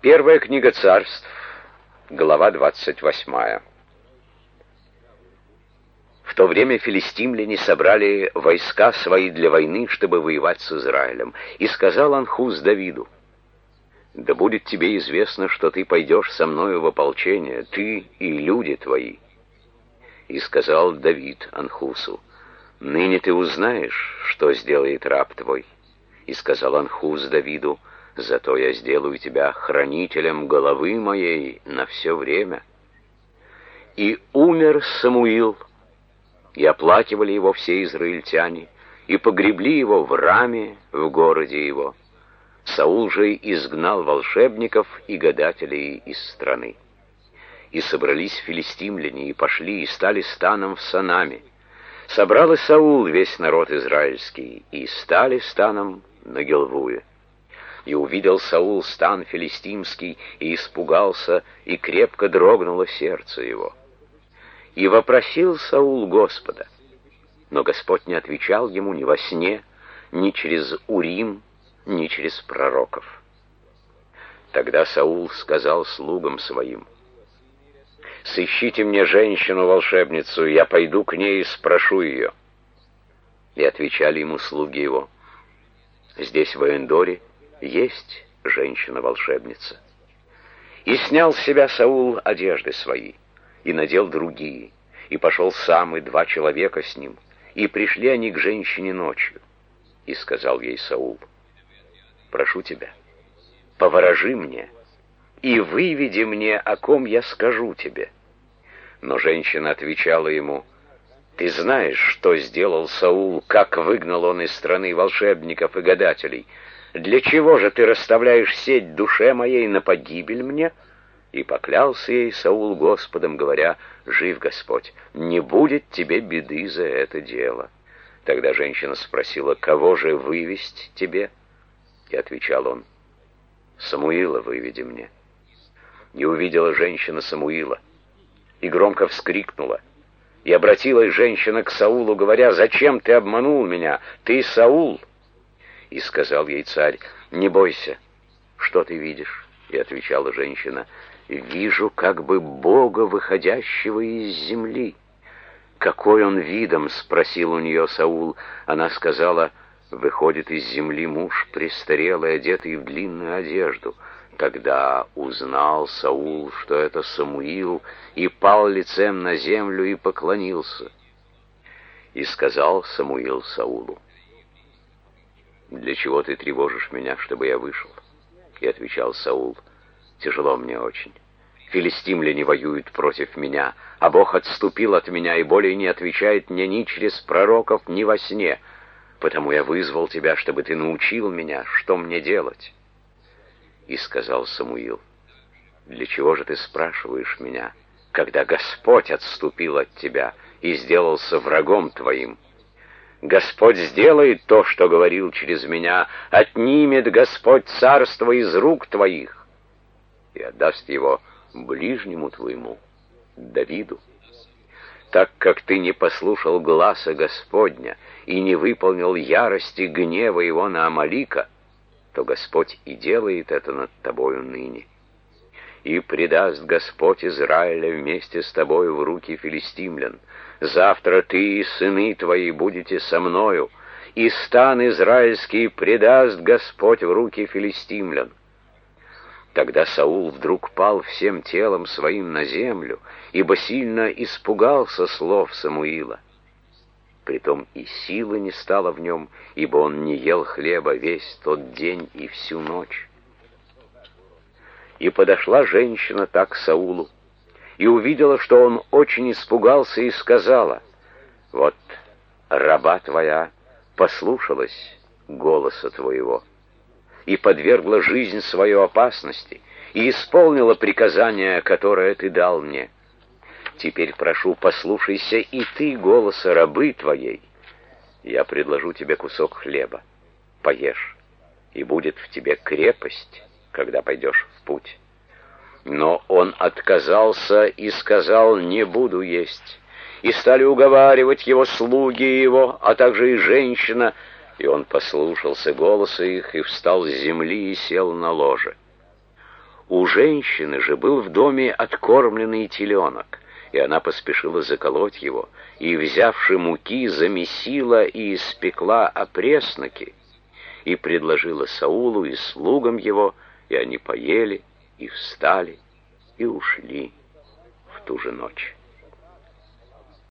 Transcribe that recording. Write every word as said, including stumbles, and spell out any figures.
Первая книга Царств, глава двадцать восьмая. В то время филистимляне собрали войска свои для войны, чтобы воевать с Израилем. И сказал Анхус Давиду: «Да будет тебе известно, что ты пойдешь со мною в ополчение, ты и люди твои». И сказал Давид Анхусу: «Ныне ты узнаешь, что сделает раб твой». И сказал Анхус Давиду: «Зато я сделаю тебя хранителем головы моей на все время». И умер Самуил, и оплакивали его все израильтяне, и погребли его в Раме, в городе его. Саул же изгнал волшебников и гадателей из страны. И собрались филистимляне, и пошли, и стали станом в Санаме. Собрал и Саул весь народ израильский, и стали станом на Гилвуе. И увидел Саул стан филистимский, и испугался, и крепко дрогнуло сердце его. И вопросил Саул Господа, но Господь не отвечал ему ни во сне, ни через Урим, ни через пророков. Тогда Саул сказал слугам своим: «Сыщите мне женщину-волшебницу, я пойду к ней и спрошу ее». И отвечали ему слуги его: «Здесь, в Эндоре, есть женщина-волшебница». И снял с себя Саул одежды свои, и надел другие, и пошел сам, и два человека с ним, и пришли они к женщине ночью. И сказал ей Саул: «Прошу тебя, поворожи мне, и выведи мне, о ком я скажу тебе». Но женщина отвечала ему: «Ты знаешь, что сделал Саул, как выгнал он из страны волшебников и гадателей. Для чего же ты расставляешь сеть душе моей на погибель мне?» И поклялся ей Саул Господом, говоря: «Жив Господь, не будет тебе беды за это дело». Тогда женщина спросила: «Кого же вывесть тебе?» И отвечал он: «Самуила выведи мне». И увидела женщина Самуила, и громко вскрикнула. И обратилась женщина к Саулу, говоря: «Зачем ты обманул меня? Ты Саул». И сказал ей царь: «Не бойся, что ты видишь?» И отвечала женщина: «Вижу как бы Бога, выходящего из земли». «Какой он видом?» — спросил у нее Саул. Она сказала: «Выходит из земли муж престарелый, одетый в длинную одежду». Тогда узнал Саул, что это Самуил, и пал лицем на землю и поклонился. И сказал Самуил Саулу: «Для чего ты тревожишь меня, чтобы я вышел?» И отвечал Саул: «Тяжело мне очень. Филистимляне воюют против меня, а Бог отступил от меня и более не отвечает мне ни через пророков, ни во сне. Потому я вызвал тебя, чтобы ты научил меня, что мне делать». И сказал Самуил: «Для чего же ты спрашиваешь меня, когда Господь отступил от тебя и сделался врагом твоим? Господь сделает то, что говорил через меня, отнимет Господь царство из рук твоих и отдаст его ближнему твоему, Давиду. Так как ты не послушал гласа Господня и не выполнил ярости гнева его на Амалика, то Господь и делает это над тобою ныне. И предаст Господь Израиля вместе с тобою в руки филистимлян. Завтра ты и сыны твои будете со мною, и стан израильский предаст Господь в руки филистимлян». Тогда Саул вдруг пал всем телом своим на землю, ибо сильно испугался слов Самуила. Притом и силы не стало в нем, ибо он не ел хлеба весь тот день и всю ночь. И подошла женщина так к Саулу, и увидела, что он очень испугался, и сказала: «Вот раба твоя послушалась голоса твоего, и подвергла жизнь свою опасности, и исполнила приказание, которое ты дал мне. Теперь прошу, послушайся и ты голоса рабы твоей. Я предложу тебе кусок хлеба, поешь, и будет в тебе крепость, когда пойдешь в путь». Но он отказался и сказал: «Не буду есть». И стали уговаривать его слуги его, а также и женщина, и он послушался голоса их, и встал с земли и сел на ложе. У женщины же был в доме откормленный теленок, и она поспешила заколоть его, и, взявши муки, замесила и испекла опресноки, и предложила Саулу и слугам его, и они поели, и встали, и ушли в ту же ночь.